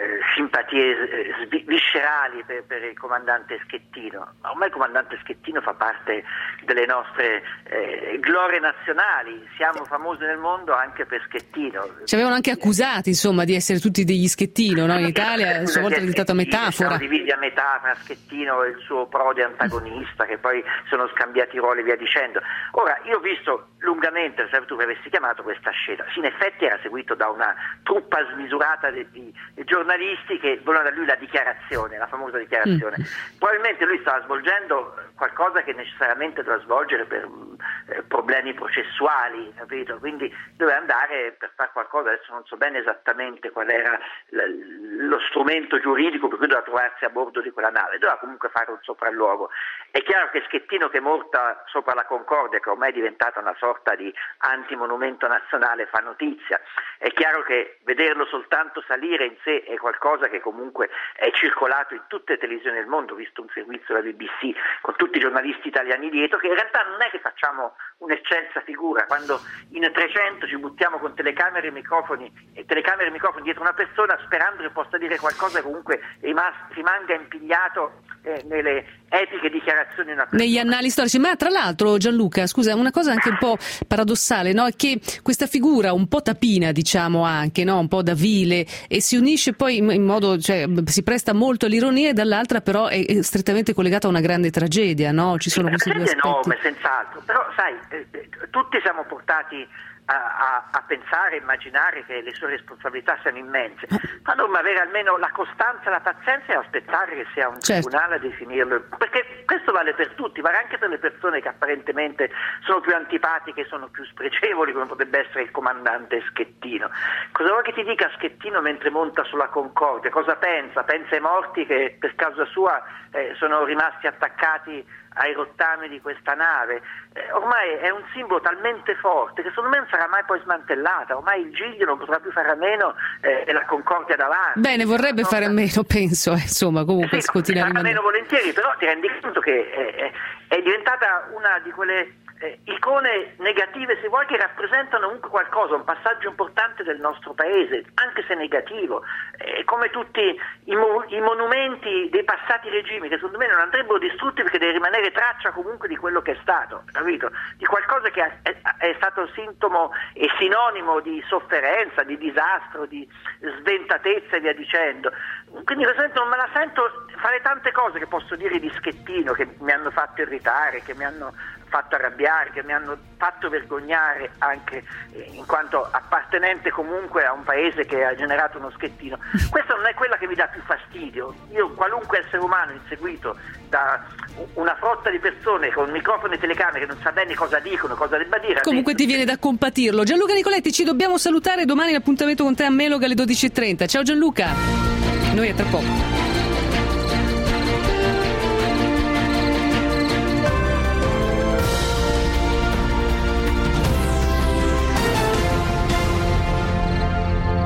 simpatie viscerali per il comandante Schettino, ma ormai il comandante Schettino fa parte delle nostre glorie nazionali, siamo famosi nel mondo anche per Schettino. Ci avevano anche accusati, insomma, di essere tutti degli Schettino, no? In Italia a sua volta è diventata metafora. Dividi a metafora Schettino e il suo prode antagonista, che poi sono scambiati i ruoli e via dicendo. Ora, io ho visto lungamente, se tu mi avessi chiamato, questa scena. Sì, in effetti era seguito da una truppa smisurata di giornalisti che volevano da lui la dichiarazione, la famosa dichiarazione. Probabilmente lui stava svolgendo qualcosa che necessariamente doveva svolgere per problemi processuali, capito? Quindi doveva andare per fare qualcosa, adesso non so bene esattamente qual era lo strumento giuridico per cui doveva trovarsi a bordo di quella nave, doveva comunque fare un sopralluogo. È chiaro che Schettino, che è morta sopra la Concordia, che ormai è diventata una sorta di antimonumento nazionale, fa notizia. È chiaro che vederlo soltanto salire in sé è qualcosa che comunque è circolato in tutte le televisioni del mondo. Ho visto un servizio della BBC con tutti i giornalisti italiani dietro, che in realtà non è che facciamo un'eccelsa figura quando in 300 ci buttiamo con telecamere e microfoni dietro una persona sperando che possa dire qualcosa che comunque rimanga impigliato nelle epiche dichiarazioni di una persona. Negli annali storici. Ma tra l'altro, Gianluca, scusa, una cosa anche un po' paradossale, no? È che questa figura un po' tapina, diciamo, anche, no? Un po' da vile, e si unisce poi in modo, cioè si presta molto all'ironia, e dall'altra però è strettamente collegata a una grande tragedia, no? Ci sono questi due aspetti. Enorme, senz'altro, però sai, tutti siamo portati a pensare, a immaginare che le sue responsabilità siano immense, ma dobbiamo avere almeno la costanza e la pazienza e aspettare che sia un tribunale a definirlo, perché questo vale per tutti, vale anche per le persone che apparentemente sono più antipatiche, sono più spregevoli, come potrebbe essere il comandante Schettino. Cosa vuoi che ti dica Schettino mentre monta sulla Concordia? Cosa pensa? Pensa ai morti che per causa sua sono rimasti attaccati ai rottami di questa nave. Ormai è un simbolo talmente forte che secondo me non sarà mai poi smantellata. Ormai il Giglio non potrà più fare a meno e la Concordia davanti. Bene, vorrebbe fare a meno, penso, insomma, comunque continua a rimanere. Meno volentieri, però ti rendi conto che è diventata una di quelle icone negative, se vuoi, che rappresentano comunque qualcosa, un passaggio importante del nostro paese, anche se negativo, come tutti i monumenti dei passati regimi, che secondo me non andrebbero distrutti, perché deve rimanere traccia comunque di quello che è stato, capito? Di qualcosa che è stato sintomo e sinonimo di sofferenza, di disastro, di sventatezza e via dicendo. Quindi per esempio non me la sento fare tante cose che posso dire di Schettino, che mi hanno fatto irritare, che mi hanno fatto arrabbiare, che mi hanno fatto vergognare, anche in quanto appartenente comunque a un paese che ha generato uno Schettino. Questa non è quella che mi dà più fastidio. Io, qualunque essere umano inseguito da una frotta di persone con microfono e telecamere che non sa bene cosa dicono, cosa debba dire, comunque ti viene da compatirlo. Gianluca Nicoletti, ci dobbiamo salutare, domani l'appuntamento con te a Melog alle 12.30. Ciao Gianluca, noi a tra poco.